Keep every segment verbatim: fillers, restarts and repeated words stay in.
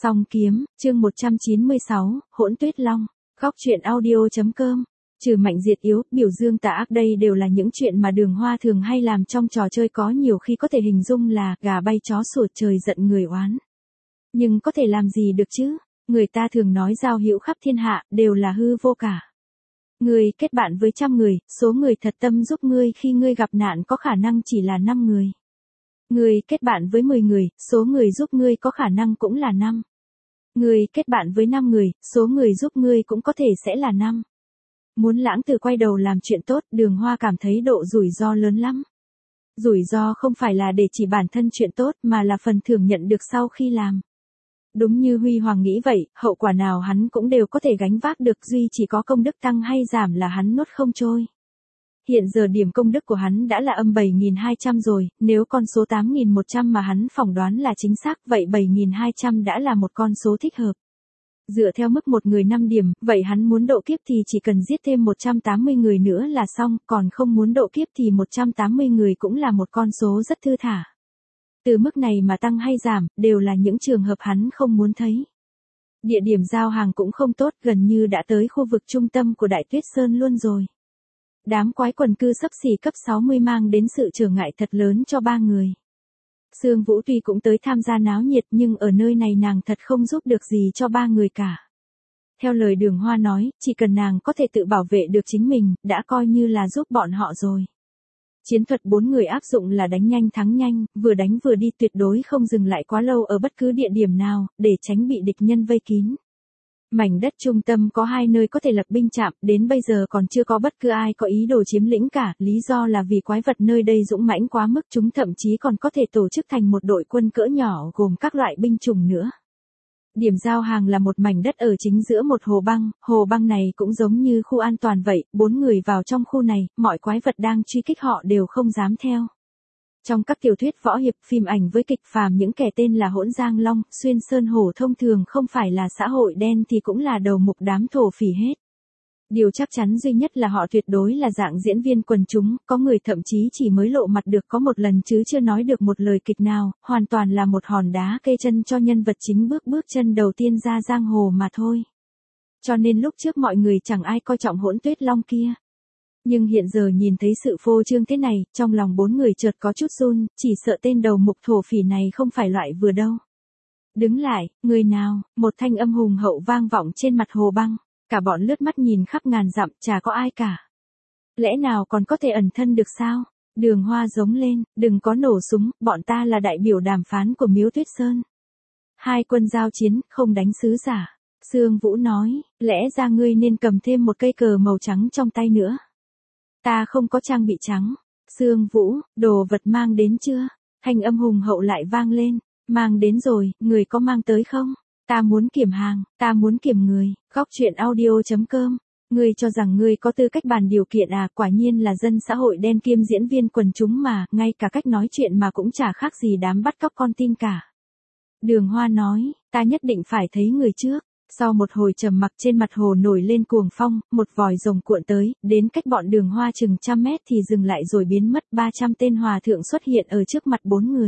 Song kiếm, chương một trăm chín mươi sáu, Hỗn Tuyết Long, góc truyện audio.com. Trừ mạnh diệt yếu, biểu dương tà ác đây đều là những chuyện mà Đường Hoa thường hay làm trong trò chơi, có nhiều khi có thể hình dung là gà bay chó sủa, trời giận người oán. Nhưng có thể làm gì được chứ? Người ta thường nói giao hữu khắp thiên hạ đều là hư vô cả. Ngươi kết bạn với trăm người, số người thật tâm giúp ngươi khi ngươi gặp nạn có khả năng chỉ là năm người. Ngươi kết bạn với mười người, số người giúp ngươi có khả năng cũng là năm. Ngươi kết bạn với năm người, số người giúp ngươi cũng có thể sẽ là năm. Muốn lãng từ quay đầu làm chuyện tốt, Đường Hoa cảm thấy độ rủi ro lớn lắm. Rủi ro không phải là để chỉ bản thân chuyện tốt mà là phần thưởng nhận được sau khi làm. Đúng như Huy Hoàng nghĩ vậy, hậu quả nào hắn cũng đều có thể gánh vác được, duy chỉ có công đức tăng hay giảm là hắn nuốt không trôi. Hiện giờ điểm công đức của hắn đã là âm bảy nghìn hai trăm rồi, nếu con số tám nghìn một trăm mà hắn phỏng đoán là chính xác, vậy bảy nghìn hai trăm đã là một con số thích hợp. Dựa theo mức một người năm điểm, vậy hắn muốn độ kiếp thì chỉ cần giết thêm một trăm tám mươi người nữa là xong, còn không muốn độ kiếp thì một trăm tám mươi người cũng là một con số rất thư thả. Từ mức này mà tăng hay giảm, đều là những trường hợp hắn không muốn thấy. Địa điểm giao hàng cũng không tốt, gần như đã tới khu vực trung tâm của Đại Tuyết Sơn luôn rồi. Đám quái quần cư xấp xỉ cấp sáu mươi mang đến sự trở ngại thật lớn cho ba người. Sương Vũ tuy cũng tới tham gia náo nhiệt nhưng ở nơi này nàng thật không giúp được gì cho ba người cả. Theo lời Đường Hoa nói, chỉ cần nàng có thể tự bảo vệ được chính mình, đã coi như là giúp bọn họ rồi. Chiến thuật bốn người áp dụng là đánh nhanh thắng nhanh, vừa đánh vừa đi, tuyệt đối không dừng lại quá lâu ở bất cứ địa điểm nào, để tránh bị địch nhân vây kín. Mảnh đất trung tâm có hai nơi có thể lập binh trạm, đến bây giờ còn chưa có bất cứ ai có ý đồ chiếm lĩnh cả, lý do là vì quái vật nơi đây dũng mãnh quá mức, chúng thậm chí còn có thể tổ chức thành một đội quân cỡ nhỏ gồm các loại binh chủng nữa. Điểm giao hàng là một mảnh đất ở chính giữa một hồ băng, hồ băng này cũng giống như khu an toàn vậy, bốn người vào trong khu này, mọi quái vật đang truy kích họ đều không dám theo. Trong các tiểu thuyết võ hiệp, phim ảnh với kịch phàm, những kẻ tên là Hỗn Giang Long, Xuyên Sơn Hổ thông thường không phải là xã hội đen thì cũng là đầu mục đám thổ phỉ hết. Điều chắc chắn duy nhất là họ tuyệt đối là dạng diễn viên quần chúng, có người thậm chí chỉ mới lộ mặt được có một lần chứ chưa nói được một lời kịch nào, hoàn toàn là một hòn đá kê chân cho nhân vật chính bước bước chân đầu tiên ra giang hồ mà thôi. Cho nên lúc trước mọi người chẳng ai coi trọng Hỗn Tuyết Long kia. Nhưng hiện giờ nhìn thấy sự phô trương thế này, trong lòng bốn người chợt có chút run, chỉ sợ tên đầu mục thổ phỉ này không phải loại vừa đâu. Đứng lại, người nào, một thanh âm hùng hậu vang vọng trên mặt hồ băng, cả bọn lướt mắt nhìn khắp ngàn dặm, chả có ai cả. Lẽ nào còn có thể ẩn thân được sao? Đường Hoa giống lên, đừng có nổ súng, bọn ta là đại biểu đàm phán của Miếu Tuyết Sơn. Hai quân giao chiến, không đánh sứ giả. Sương Vũ nói, lẽ ra ngươi nên cầm thêm một cây cờ màu trắng trong tay nữa. Ta không có trang bị trắng. Sương Vũ, đồ vật mang đến chưa? Thanh âm hùng hậu lại vang lên. Mang đến rồi, người có mang tới không? Ta muốn kiểm hàng, ta muốn kiểm người. Góc truyện audio.com. Ngươi cho rằng ngươi có tư cách bàn điều kiện à? Quả nhiên là dân xã hội đen kiêm diễn viên quần chúng mà, ngay cả cách nói chuyện mà cũng chả khác gì đám bắt cóc con tin cả. Đường Hoa nói, ta nhất định phải thấy người trước. Sau một hồi trầm mặc, trên mặt hồ nổi lên cuồng phong, một vòi rồng cuộn tới, đến cách bọn Đường Hoa chừng trăm mét thì dừng lại rồi biến mất. ba trăm tên hòa thượng xuất hiện ở trước mặt bốn người.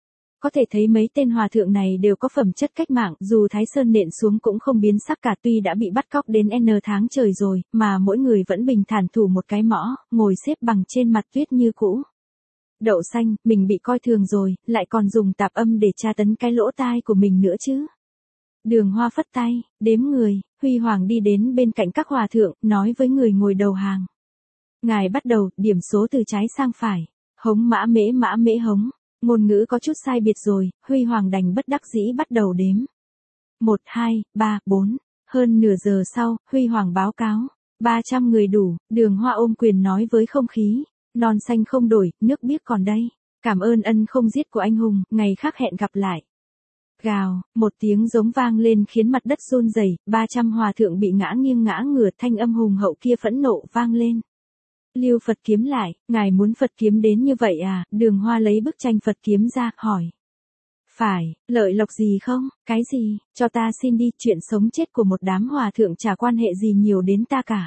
Có thể thấy mấy tên hòa thượng này đều có phẩm chất cách mạng, dù Thái Sơn nện xuống cũng không biến sắc cả, tuy đã bị bắt cóc đến N tháng trời rồi, mà mỗi người vẫn bình thản thủ một cái mõ, ngồi xếp bằng trên mặt tuyết như cũ. Đậu Xanh, mình bị coi thường rồi, lại còn dùng tạp âm để tra tấn cái lỗ tai của mình nữa chứ. Đường Hoa phất tay, đếm người, Huy Hoàng đi đến bên cạnh các hòa thượng, nói với người ngồi đầu hàng. Ngài bắt đầu, điểm số từ trái sang phải. Hống mã mễ mã mễ hống. Ngôn ngữ có chút sai biệt rồi, Huy Hoàng đành bất đắc dĩ bắt đầu đếm. Một, hai, ba, bốn. Hơn nửa giờ sau, Huy Hoàng báo cáo. ba trăm người đủ, Đường Hoa ôm quyền nói với không khí. Non xanh không đổi, nước biếc còn đây. Cảm ơn ân không giết của anh hùng, ngày khác hẹn gặp lại. Gào, một tiếng giống vang lên khiến mặt đất run rẩy, ba trăm hòa thượng bị ngã nghiêng ngã ngửa, thanh âm hùng hậu kia phẫn nộ vang lên. Lưu Phật kiếm lại, ngài muốn Phật kiếm đến như vậy à? Đường Hoa lấy bức tranh Phật kiếm ra, hỏi. Phải, lợi lộc gì không? Cái gì? Cho ta xin đi, chuyện sống chết của một đám hòa thượng chả quan hệ gì nhiều đến ta cả.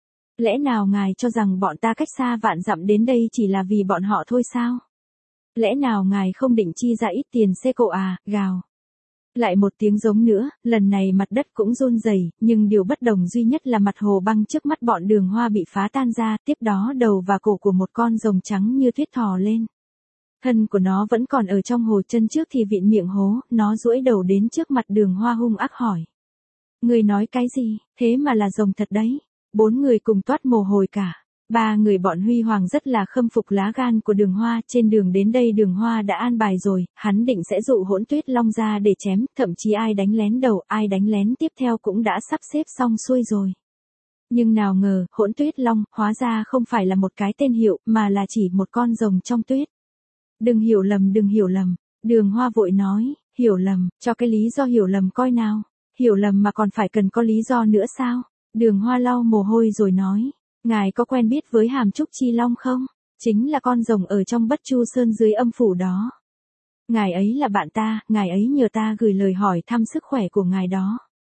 Lẽ nào ngài cho rằng bọn ta cách xa vạn dặm đến đây chỉ là vì bọn họ thôi sao? Lẽ nào ngài không định chi ra ít tiền xe cộ à? Gào. Lại một tiếng giống nữa, lần này mặt đất cũng run rẩy, nhưng điều bất đồng duy nhất là mặt hồ băng trước mắt bọn Đường Hoa bị phá tan ra, tiếp đó đầu và cổ của một con rồng trắng như tuyết thò lên. Thân của nó vẫn còn ở trong hồ, chân trước thì vịn miệng hố, nó duỗi đầu đến trước mặt Đường Hoa hung ác hỏi. Người nói cái gì, thế mà là rồng thật đấy. Bốn người cùng toát mồ hôi cả. Ba người bọn Huy Hoàng rất là khâm phục lá gan của Đường Hoa, trên đường đến đây Đường Hoa đã an bài rồi, hắn định sẽ dụ Hỗn Tuyết Long ra để chém, thậm chí ai đánh lén đầu, ai đánh lén tiếp theo cũng đã sắp xếp xong xuôi rồi. Nhưng nào ngờ, Hỗn Tuyết Long, hóa ra không phải là một cái tên hiệu, mà là chỉ một con rồng trong tuyết. Đừng hiểu lầm, đừng hiểu lầm, Đường Hoa vội nói, hiểu lầm, cho cái lý do hiểu lầm coi nào, hiểu lầm mà còn phải cần có lý do nữa sao? Đường Hoa lau mồ hôi rồi nói. Ngài có quen biết với Hàm Trúc Chi Long không? Chính là con rồng ở trong Bất Chu Sơn dưới âm phủ đó. Ngài ấy là bạn ta, ngài ấy nhờ ta gửi lời hỏi thăm sức khỏe của ngài đó.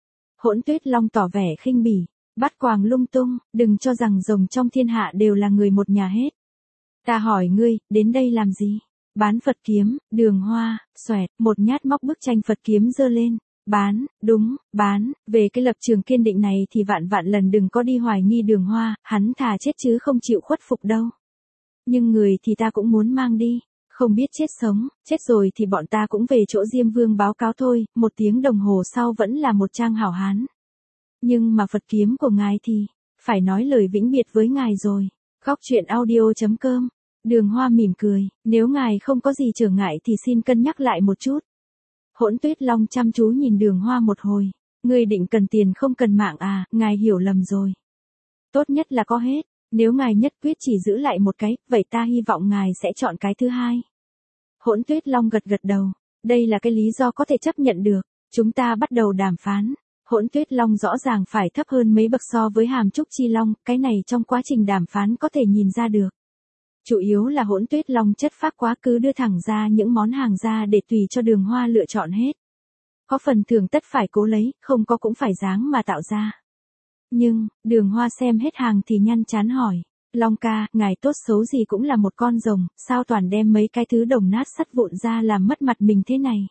Hỗn Tuyết Long tỏ vẻ khinh bỉ, bắt quàng lung tung, đừng cho rằng rồng trong thiên hạ đều là người một nhà hết. Ta hỏi ngươi, đến đây làm gì? Bán Phật kiếm, Đường Hoa, xoẹt, một nhát móc bức tranh Phật kiếm giơ lên. Bán, đúng, bán, về cái lập trường kiên định này thì vạn vạn lần đừng có đi hoài nghi Đường Hoa, hắn thà chết chứ không chịu khuất phục đâu. Nhưng người thì ta cũng muốn mang đi, không biết chết sống, chết rồi thì bọn ta cũng về chỗ Diêm Vương báo cáo thôi, một tiếng đồng hồ sau vẫn là một trang hảo hán. Nhưng mà Phật kiếm của ngài thì, phải nói lời vĩnh biệt với ngài rồi. Góc truyện audio chấm com, Đường Hoa mỉm cười, nếu ngài không có gì trở ngại thì xin cân nhắc lại một chút. Hỗn Tuyết Long chăm chú nhìn Đường Hoa một hồi. Ngươi định cần tiền không cần mạng à, ngài hiểu lầm rồi. Tốt nhất là có hết, nếu ngài nhất quyết chỉ giữ lại một cái, vậy ta hy vọng ngài sẽ chọn cái thứ hai. Hỗn Tuyết Long gật gật đầu, đây là cái lý do có thể chấp nhận được, chúng ta bắt đầu đàm phán. Hỗn Tuyết Long rõ ràng phải thấp hơn mấy bậc so với Hàm Trúc Chi Long, cái này trong quá trình đàm phán có thể nhìn ra được. Chủ yếu là Hỗn Tuyết Long chất phác quá, cứ đưa thẳng ra những món hàng ra để tùy cho Đường Hoa lựa chọn hết. Có phần thưởng tất phải cố lấy, không có cũng phải dáng mà tạo ra. Nhưng, Đường Hoa xem hết hàng thì nhăn chán hỏi, Long ca, ngài tốt xấu gì cũng là một con rồng, sao toàn đem mấy cái thứ đồng nát sắt vụn ra làm mất mặt mình thế này.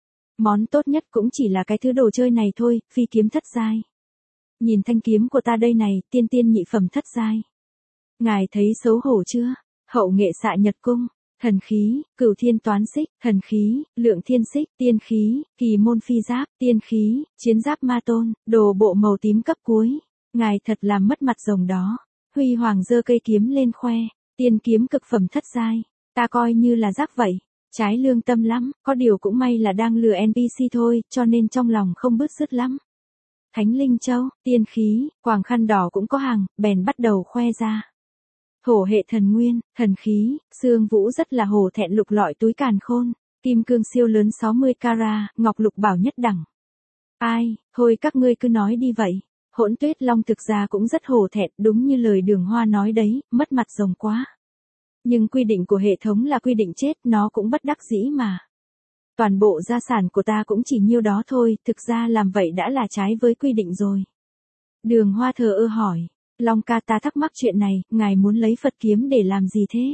Món tốt nhất cũng chỉ là cái thứ đồ chơi này thôi, phi kiếm thất giai. Nhìn thanh kiếm của ta đây này, tiên tiên nhị phẩm thất giai. Ngài thấy xấu hổ chưa? Hậu nghệ xạ nhật cung, thần khí, cửu thiên toán xích, thần khí, lượng thiên xích, tiên khí, kỳ môn phi giáp, tiên khí, chiến giáp ma tôn, đồ bộ màu tím cấp cuối. Ngài thật làm mất mặt rồng đó. Huy Hoàng giơ cây kiếm lên khoe, tiên kiếm cực phẩm thất giai, ta coi như là rác vậy. Trái lương tâm lắm, có điều cũng may là đang lừa en pê xê thôi, cho nên trong lòng không bứt rứt lắm. Thánh Linh Châu, tiên khí, quàng khăn đỏ cũng có hàng, bèn bắt đầu khoe ra. Hổ hệ thần nguyên, thần khí, xương vũ rất là hổ thẹn, lục lọi túi càn khôn, kim cương siêu lớn sáu mươi carat, ngọc lục bảo nhất đẳng. Ai, thôi các ngươi cứ nói đi vậy. Hỗn Tuyết Long thực ra cũng rất hổ thẹn, đúng như lời Đường Hoa nói đấy, mất mặt rồng quá. Nhưng quy định của hệ thống là quy định chết, nó cũng bất đắc dĩ mà. Toàn bộ gia sản của ta cũng chỉ nhiêu đó thôi, thực ra làm vậy đã là trái với quy định rồi. Đường Hoa thờ ơ hỏi, Long ca, ta thắc mắc chuyện này, ngài muốn lấy Phật kiếm để làm gì thế?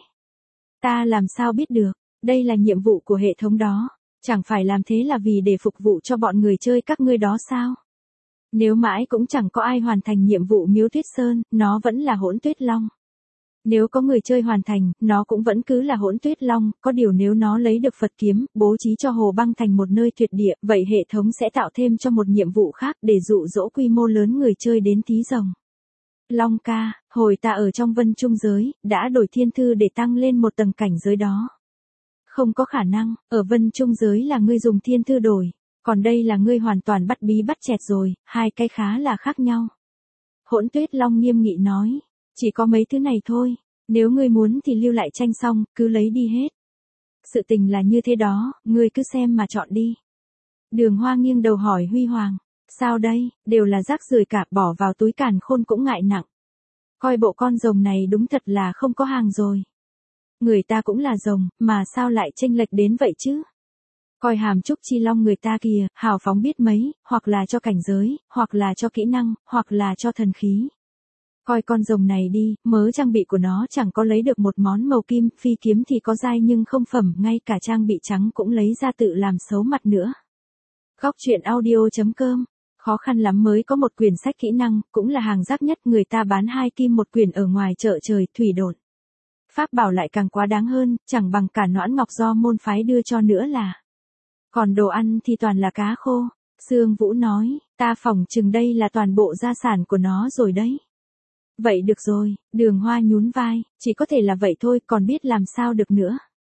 Ta làm sao biết được, đây là nhiệm vụ của hệ thống đó, chẳng phải làm thế là vì để phục vụ cho bọn người chơi các ngươi đó sao? Nếu mãi cũng chẳng có ai hoàn thành nhiệm vụ Miếu Tuyết Sơn, nó vẫn là Hỗn Tuyết Long. Nếu có người chơi hoàn thành, nó cũng vẫn cứ là Hỗn Tuyết Long, có điều nếu nó lấy được Phật kiếm, bố trí cho hồ băng thành một nơi tuyệt địa, vậy hệ thống sẽ tạo thêm cho một nhiệm vụ khác để dụ dỗ quy mô lớn người chơi đến thí rồng. Long ca, hồi ta ở trong Vân Trung giới, đã đổi thiên thư để tăng lên một tầng cảnh giới đó. Không có khả năng, ở Vân Trung giới là ngươi dùng thiên thư đổi, còn đây là ngươi hoàn toàn bắt bí bắt chẹt rồi, hai cái khá là khác nhau. Hỗn Tuyết Long nghiêm nghị nói, chỉ có mấy thứ này thôi, nếu ngươi muốn thì lưu lại tranh xong, cứ lấy đi hết. Sự tình là như thế đó, ngươi cứ xem mà chọn đi. Đường Hoa nghiêng đầu hỏi Huy Hoàng, sao đây, đều là rác rưởi cả, bỏ vào túi càn khôn cũng ngại nặng. Coi bộ con rồng này đúng thật là không có hàng rồi. Người ta cũng là rồng, mà sao lại chênh lệch đến vậy chứ? Coi Hàm Trúc Chi Long người ta kìa, hào phóng biết mấy, hoặc là cho cảnh giới, hoặc là cho kỹ năng, hoặc là cho thần khí. Coi con rồng này đi, mớ trang bị của nó chẳng có lấy được một món màu kim, phi kiếm thì có dai nhưng không phẩm, ngay cả trang bị trắng cũng lấy ra tự làm xấu mặt nữa. Góc truyện audio.com. Khó khăn lắm mới có một quyển sách kỹ năng, cũng là hàng rác nhất, người ta bán hai kim một quyển ở ngoài chợ trời, thủy đột. Pháp bảo lại càng quá đáng hơn, chẳng bằng cả noãn ngọc do môn phái đưa cho nữa là. Còn đồ ăn thì toàn là cá khô. Sương Vũ nói, ta phỏng chừng đây là toàn bộ gia sản của nó rồi đấy. Vậy được rồi, Đường Hoa nhún vai, chỉ có thể là vậy thôi, còn biết làm sao được nữa.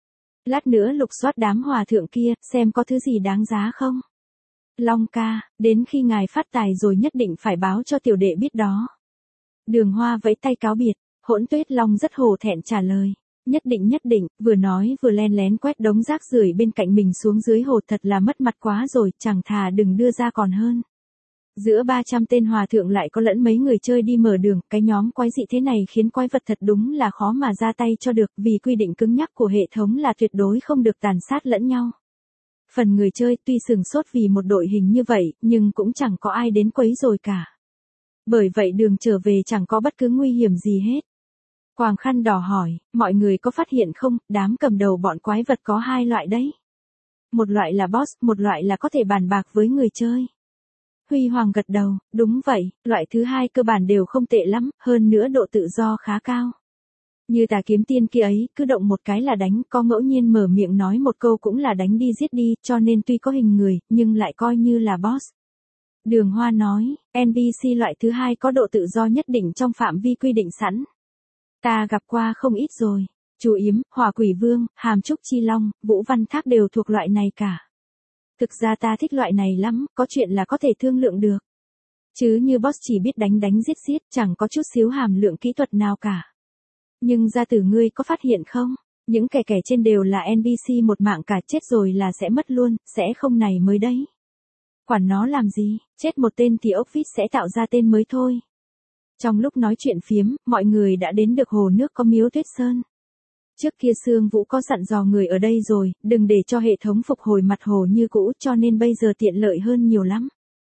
Lát nữa lục soát đám hòa thượng kia, xem có thứ gì đáng giá không. Long ca, đến khi ngài phát tài rồi nhất định phải báo cho tiểu đệ biết đó. Đường Hoa vẫy tay cáo biệt, Hỗn Tuyết Long rất hổ thẹn trả lời. Nhất định nhất định, vừa nói vừa len lén quét đống rác rưởi bên cạnh mình xuống dưới hồ, thật là mất mặt quá rồi, chẳng thà đừng đưa ra còn hơn. Giữa ba trăm tên hòa thượng lại có lẫn mấy người chơi đi mở đường, cái nhóm quái dị thế này khiến quái vật thật đúng là khó mà ra tay cho được, vì quy định cứng nhắc của hệ thống là tuyệt đối không được tàn sát lẫn nhau. Phần người chơi tuy sừng sốt vì một đội hình như vậy, nhưng cũng chẳng có ai đến quấy rồi cả. Bởi vậy đường trở về chẳng có bất cứ nguy hiểm gì hết. Quàng khăn đỏ hỏi, mọi người có phát hiện không, đám cầm đầu bọn quái vật có hai loại đấy. Một loại là boss, một loại là có thể bàn bạc với người chơi. Huy Hoàng gật đầu, đúng vậy, loại thứ hai cơ bản đều không tệ lắm, hơn nữa độ tự do khá cao. Như Tà Kiếm Tiên kia ấy, cứ động một cái là đánh, có ngẫu nhiên mở miệng nói một câu cũng là đánh đi giết đi, cho nên tuy có hình người, nhưng lại coi như là boss. Đường Hoa nói, en pê xê loại thứ hai có độ tự do nhất định trong phạm vi quy định sẵn. Ta gặp qua không ít rồi, Chú Yếm, Hỏa Quỷ Vương, Hàm Trúc Chi Long, Vũ Văn Thác đều thuộc loại này cả. Thực ra ta thích loại này lắm, có chuyện là có thể thương lượng được. Chứ như boss chỉ biết đánh đánh giết giết, chẳng có chút xíu hàm lượng kỹ thuật nào cả. Nhưng gia tử ngươi có phát hiện không? Những kẻ kẻ trên đều là en pê xê một mạng cả, chết rồi là sẽ mất luôn, sẽ không này mới đấy. Quản nó làm gì, chết một tên thì ốc vít sẽ tạo ra tên mới thôi. Trong lúc nói chuyện phiếm, mọi người đã đến được hồ nước có Miếu Tuyết Sơn. Trước kia Sương Vũ có dặn dò người ở đây rồi, đừng để cho hệ thống phục hồi mặt hồ như cũ, cho nên bây giờ tiện lợi hơn nhiều lắm.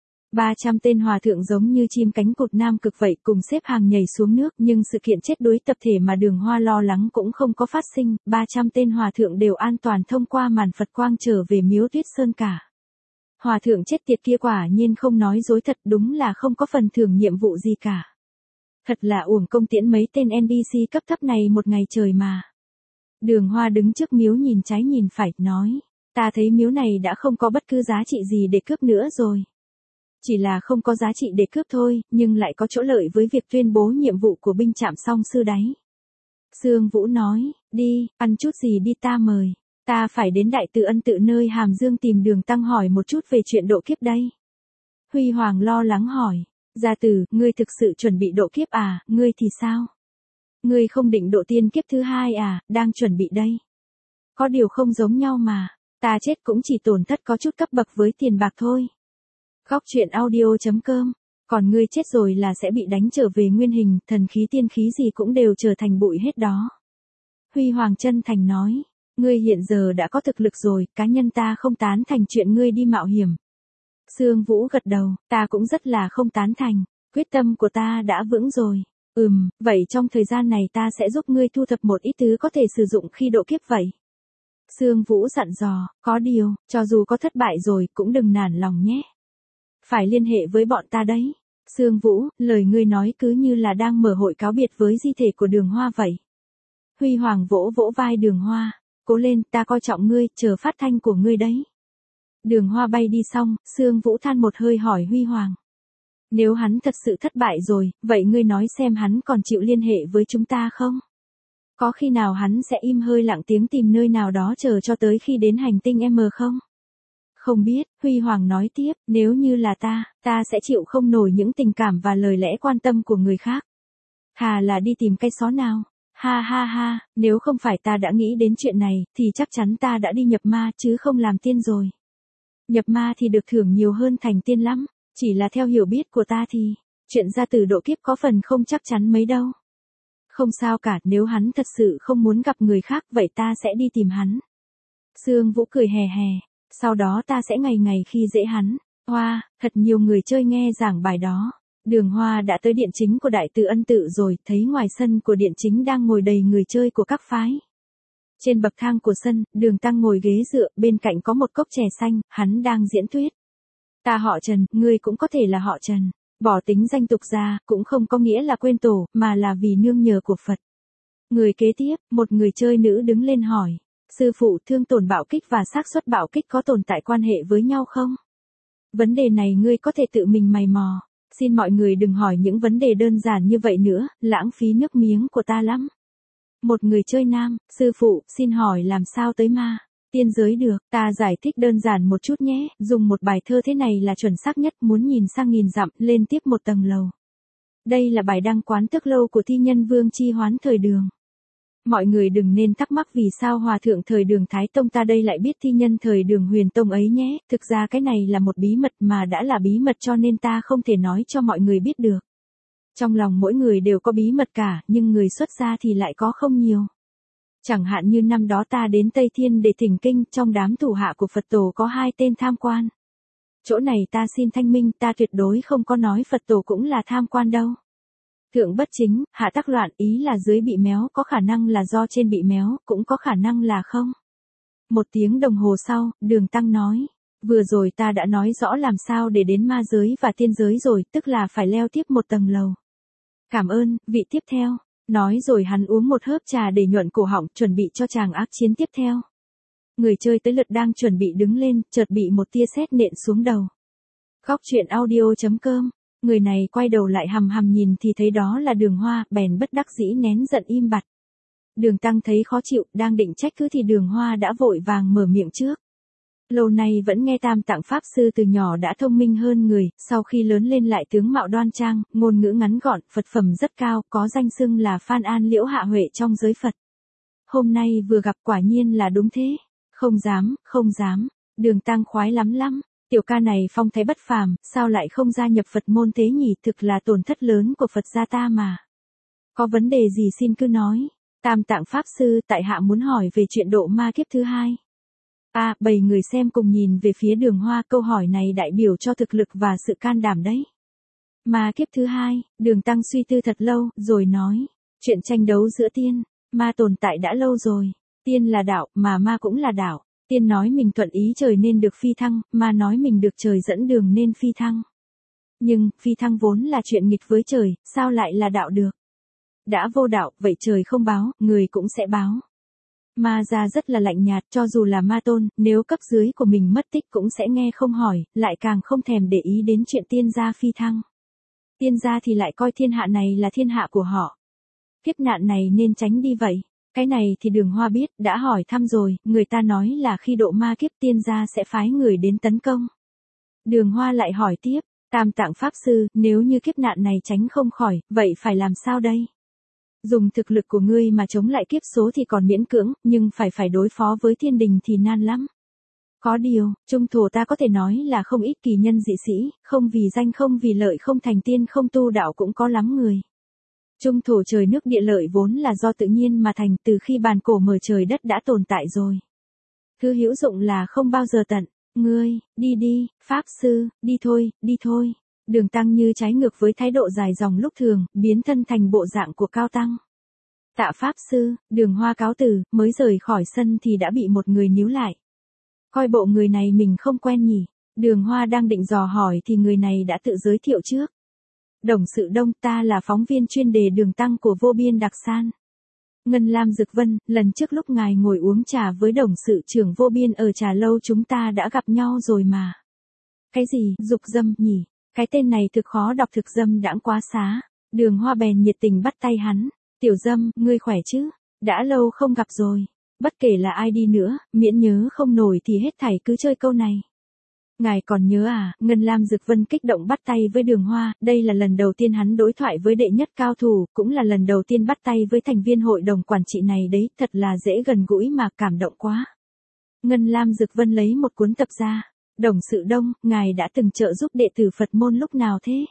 ba trăm tên hòa thượng giống như chim cánh cụt nam cực vậy, cùng xếp hàng nhảy xuống nước, nhưng sự kiện chết đuối tập thể mà Đường Hoa lo lắng cũng không có phát sinh, ba trăm tên hòa thượng đều an toàn thông qua màn Phật quang trở về Miếu Tuyết Sơn cả. Hòa thượng chết tiệt kia quả nhiên không nói dối thật, đúng là không có phần thưởng nhiệm vụ gì cả. Thật là uổng công tiễn mấy tên en pê xê cấp thấp này một ngày trời mà. Đường Hoa đứng trước miếu nhìn trái nhìn phải, nói, ta thấy miếu này đã không có bất cứ giá trị gì để cướp nữa rồi. Chỉ là không có giá trị để cướp thôi, nhưng lại có chỗ lợi với việc tuyên bố nhiệm vụ của binh trạm song sư đấy. Sương Vũ nói, đi, ăn chút gì đi ta mời. Ta phải đến Đại Tự Ân Tự nơi Hàm Dương tìm Đường Tăng hỏi một chút về chuyện độ kiếp đây. Huy Hoàng lo lắng hỏi, gia tử, ngươi thực sự chuẩn bị độ kiếp à, ngươi thì sao? Ngươi không định độ tiên kiếp thứ hai à, đang chuẩn bị đây. Có điều không giống nhau mà, ta chết cũng chỉ tổn thất có chút cấp bậc với tiền bạc thôi. Góc truyện audio.com, còn ngươi chết rồi là sẽ bị đánh trở về nguyên hình, thần khí tiên khí gì cũng đều trở thành bụi hết đó. Huy Hoàng chân thành nói, ngươi hiện giờ đã có thực lực rồi, cá nhân ta không tán thành chuyện ngươi đi mạo hiểm. Sương Vũ gật đầu, ta cũng rất là không tán thành, quyết tâm của ta đã vững rồi. Ừm, vậy trong thời gian này ta sẽ giúp ngươi thu thập một ít thứ có thể sử dụng khi độ kiếp vậy. Sương Vũ dặn dò, có điều, cho dù có thất bại rồi cũng đừng nản lòng nhé. Phải liên hệ với bọn ta đấy. Sương Vũ, lời ngươi nói cứ như là đang mở hội cáo biệt với di thể của Đường Hoa vậy. Huy Hoàng vỗ vỗ vai Đường Hoa, cố lên, ta coi trọng ngươi, chờ phát thanh của ngươi đấy. Đường Hoa bay đi xong, Sương Vũ than một hơi hỏi Huy Hoàng. Nếu hắn thật sự thất bại rồi, vậy ngươi nói xem hắn còn chịu liên hệ với chúng ta không? Có khi nào hắn sẽ im hơi lặng tiếng tìm nơi nào đó chờ cho tới khi đến hành tinh M không? Không biết, Huy Hoàng nói tiếp, nếu như là ta, ta sẽ chịu không nổi những tình cảm và lời lẽ quan tâm của người khác. Thà là đi tìm cái xó nào. Ha ha ha, nếu không phải ta đã nghĩ đến chuyện này, thì chắc chắn ta đã đi nhập ma chứ không làm tiên rồi. Nhập ma thì được thưởng nhiều hơn thành tiên lắm, chỉ là theo hiểu biết của ta thì, chuyện gia tử độ kiếp có phần không chắc chắn mấy đâu. Không sao cả, nếu hắn thật sự không muốn gặp người khác, vậy ta sẽ đi tìm hắn. Sương Vũ cười hè hè, sau đó ta sẽ ngày ngày khi dễ hắn. Hoa, thật nhiều người chơi nghe giảng bài đó. Đường Hoa đã tới điện chính của Đại Từ Ân Tự rồi, thấy ngoài sân của điện chính đang ngồi đầy người chơi của các phái. Trên bậc thang của sân, Đường Tăng ngồi ghế dựa, bên cạnh có một cốc chè xanh, hắn đang diễn thuyết. Ta họ Trần, ngươi cũng có thể là họ Trần. Bỏ tính danh tục ra, cũng không có nghĩa là quên tổ, mà là vì nương nhờ của Phật. Người kế tiếp, một người chơi nữ đứng lên hỏi. Sư phụ, thương tổn bạo kích và xác suất bạo kích có tồn tại quan hệ với nhau không? Vấn đề này ngươi có thể tự mình mày mò. Xin mọi người đừng hỏi những vấn đề đơn giản như vậy nữa, lãng phí nước miếng của ta lắm. Một người chơi nam, sư phụ, xin hỏi làm sao tới ma tiên giới được, ta giải thích đơn giản một chút nhé, dùng một bài thơ thế này là chuẩn xác nhất, muốn nhìn sang nghìn dặm, lên tiếp một tầng lầu. Đây là bài đăng quán tước lâu của thi nhân Vương Chi Hoán thời Đường. Mọi người đừng nên thắc mắc vì sao hòa thượng thời Đường Thái Tông ta đây lại biết thi nhân thời Đường Huyền Tông ấy nhé, thực ra cái này là một bí mật mà đã là bí mật cho nên ta không thể nói cho mọi người biết được. Trong lòng mỗi người đều có bí mật cả, nhưng người xuất gia thì lại có không nhiều. Chẳng hạn như năm đó ta đến Tây Thiên để thỉnh kinh, trong đám thủ hạ của Phật tổ có hai tên tham quan. Chỗ này ta xin thanh minh, ta tuyệt đối không có nói Phật tổ cũng là tham quan đâu. Thượng bất chính, hạ tắc loạn, ý là dưới bị méo, có khả năng là do trên bị méo, cũng có khả năng là không. Một tiếng đồng hồ sau, Đường Tăng nói, vừa rồi ta đã nói rõ làm sao để đến ma giới và tiên giới rồi, tức là phải leo tiếp một tầng lầu. Cảm ơn, vị tiếp theo. Nói rồi hắn uống một hớp trà để nhuận cổ họng, chuẩn bị cho chàng ác chiến tiếp theo. Người chơi tới lượt đang chuẩn bị đứng lên, chợt bị một tia sét nện xuống đầu. Góc truyện audio chấm com. Người này quay đầu lại hằm hằm nhìn thì thấy đó là Đường Hoa, bèn bất đắc dĩ nén giận im bặt. Đường Tăng thấy khó chịu, đang định trách cứ thì Đường Hoa đã vội vàng mở miệng trước. Lâu nay vẫn nghe Tam Tạng Pháp Sư từ nhỏ đã thông minh hơn người, sau khi lớn lên lại tướng mạo đoan trang, ngôn ngữ ngắn gọn, Phật phẩm rất cao, có danh xưng là Phan An Liễu Hạ Huệ trong giới Phật. Hôm nay vừa gặp quả nhiên là đúng thế. Không dám, không dám. Đường Tăng khoái lắm lắm. Tiểu ca này phong thái bất phàm, sao lại không gia nhập Phật môn thế nhỉ, thực là tổn thất lớn của Phật gia ta mà. Có vấn đề gì xin cứ nói. Tam Tạng Pháp Sư, tại hạ muốn hỏi về chuyện độ ma kiếp thứ hai. À, bầy người xem cùng nhìn về phía Đường Hoa, câu hỏi này đại biểu cho thực lực và sự can đảm đấy. Ma kiếp thứ hai, Đường Tăng suy tư thật lâu, rồi nói, chuyện tranh đấu giữa tiên, ma tồn tại đã lâu rồi. Tiên là đạo, mà ma cũng là đạo. Tiên nói mình thuận ý trời nên được phi thăng, ma nói mình được trời dẫn đường nên phi thăng. Nhưng, phi thăng vốn là chuyện nghịch với trời, sao lại là đạo được? Đã vô đạo, vậy trời không báo, người cũng sẽ báo. Ma ra rất là lạnh nhạt, cho dù là ma tôn, nếu cấp dưới của mình mất tích cũng sẽ nghe không hỏi, lại càng không thèm để ý đến chuyện tiên gia phi thăng. Tiên gia thì lại coi thiên hạ này là thiên hạ của họ. Kiếp nạn này nên tránh đi vậy. Cái này thì Đường Hoa biết, đã hỏi thăm rồi, người ta nói là khi độ ma kiếp tiên gia sẽ phái người đến tấn công. Đường Hoa lại hỏi tiếp, Tam Tạng Pháp Sư, nếu như kiếp nạn này tránh không khỏi, vậy phải làm sao đây? Dùng thực lực của ngươi mà chống lại kiếp số thì còn miễn cưỡng, nhưng phải phải đối phó với thiên đình thì nan lắm. Có điều, trung thổ ta có thể nói là không ít kỳ nhân dị sĩ, không vì danh không vì lợi không thành tiên không tu đạo cũng có lắm người. Trung thổ trời nước địa lợi vốn là do tự nhiên mà thành, từ khi bàn cổ mở trời đất đã tồn tại rồi. Thứ hữu dụng là không bao giờ tận. Ngươi, đi đi, Pháp Sư, đi thôi, đi thôi. Đường Tăng như trái ngược với thái độ dài dòng lúc thường, biến thân thành bộ dạng của Cao Tăng. Tạ Pháp Sư, Đường Hoa cáo từ, mới rời khỏi sân thì đã bị một người níu lại. Coi bộ người này mình không quen nhỉ. Đường Hoa đang định dò hỏi thì người này đã tự giới thiệu trước. Đồng Sự Đông, ta là phóng viên chuyên đề Đường Tăng của Vô Biên Đặc San. Ngân Lam Dực Vân, lần trước lúc ngài ngồi uống trà với đồng sự trưởng Vô Biên ở trà lâu chúng ta đã gặp nhau rồi mà. Cái gì, dục dâm nhỉ? Cái tên này thực khó đọc, thực dâm đãng quá xá. Đường Hoa bèn nhiệt tình bắt tay hắn. Tiểu dâm, ngươi khỏe chứ? Đã lâu không gặp rồi. Bất kể là ai đi nữa, miễn nhớ không nổi thì hết thảy cứ chơi câu này. Ngài còn nhớ à? Ngân Lam Dực Vân kích động bắt tay với Đường Hoa, đây là lần đầu tiên hắn đối thoại với đệ nhất cao thủ, cũng là lần đầu tiên bắt tay với thành viên hội đồng quản trị này đấy, thật là dễ gần gũi mà cảm động quá. Ngân Lam Dực Vân lấy một cuốn tập ra. Đồng Sự Đông, ngài đã từng trợ giúp đệ tử Phật môn lúc nào thế?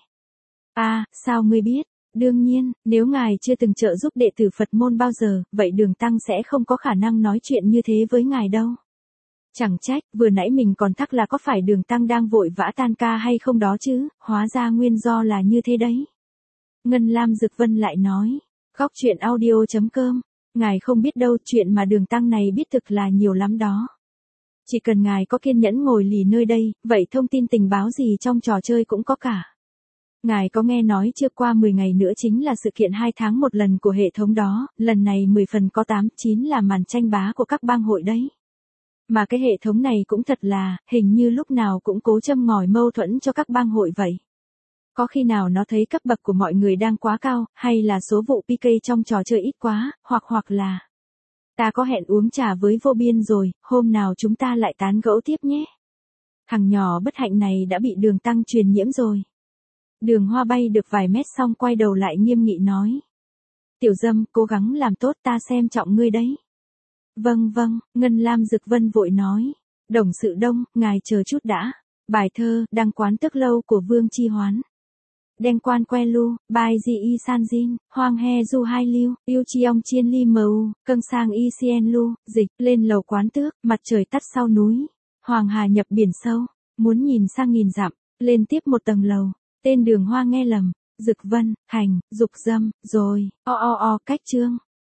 À, sao ngươi biết? Đương nhiên, nếu ngài chưa từng trợ giúp đệ tử Phật môn bao giờ, vậy Đường Tăng sẽ không có khả năng nói chuyện như thế với ngài đâu. Chẳng trách, vừa nãy mình còn thắc là có phải Đường Tăng đang vội vã tan ca hay không đó chứ, hóa ra nguyên do là như thế đấy. Ngân Lam Dực Vân lại nói, góc truyện audio chấm com, ngài không biết đâu, chuyện mà Đường Tăng này biết thực là nhiều lắm đó. Chỉ cần ngài có kiên nhẫn ngồi lì nơi đây, vậy thông tin tình báo gì trong trò chơi cũng có cả. Ngài có nghe nói chưa, qua mười ngày nữa chính là sự kiện hai tháng một lần của hệ thống đó, lần này mười phần có tám, chín là màn tranh bá của các bang hội đấy. Mà cái hệ thống này cũng thật là, hình như lúc nào cũng cố châm ngòi mâu thuẫn cho các bang hội vậy. Có khi nào nó thấy cấp bậc của mọi người đang quá cao, hay là số vụ pê ca trong trò chơi ít quá, hoặc hoặc là... Ta có hẹn uống trà với vô biên rồi, hôm nào chúng ta lại tán gẫu tiếp nhé. Thằng nhỏ bất hạnh này đã bị Đường Tăng truyền nhiễm rồi. Đường Hoa bay được vài mét xong quay đầu lại nghiêm nghị nói. Tiểu Dâm, cố gắng làm tốt, ta xem trọng ngươi đấy. Vâng vâng, Ngân Lam Dực Vân vội nói. Đồng Sự Đông, ngài chờ chút đã. Bài thơ, Đăng Quán Tức Lâu của Vương Chi Hoán. Đen quan que lu, bài di y san jin, hoang he du hai liu, yêu chi ong chiên li màu, câng sang y cien lu, dịch, lên lầu quán tước, mặt trời tắt sau núi. Hoàng hà nhập biển sâu, muốn nhìn sang nghìn dặm, lên tiếp một tầng lầu. Tên Đường Hoa nghe lầm, Dực Vân, Hành, Dục Dâm, rồi, o o o, cách chương.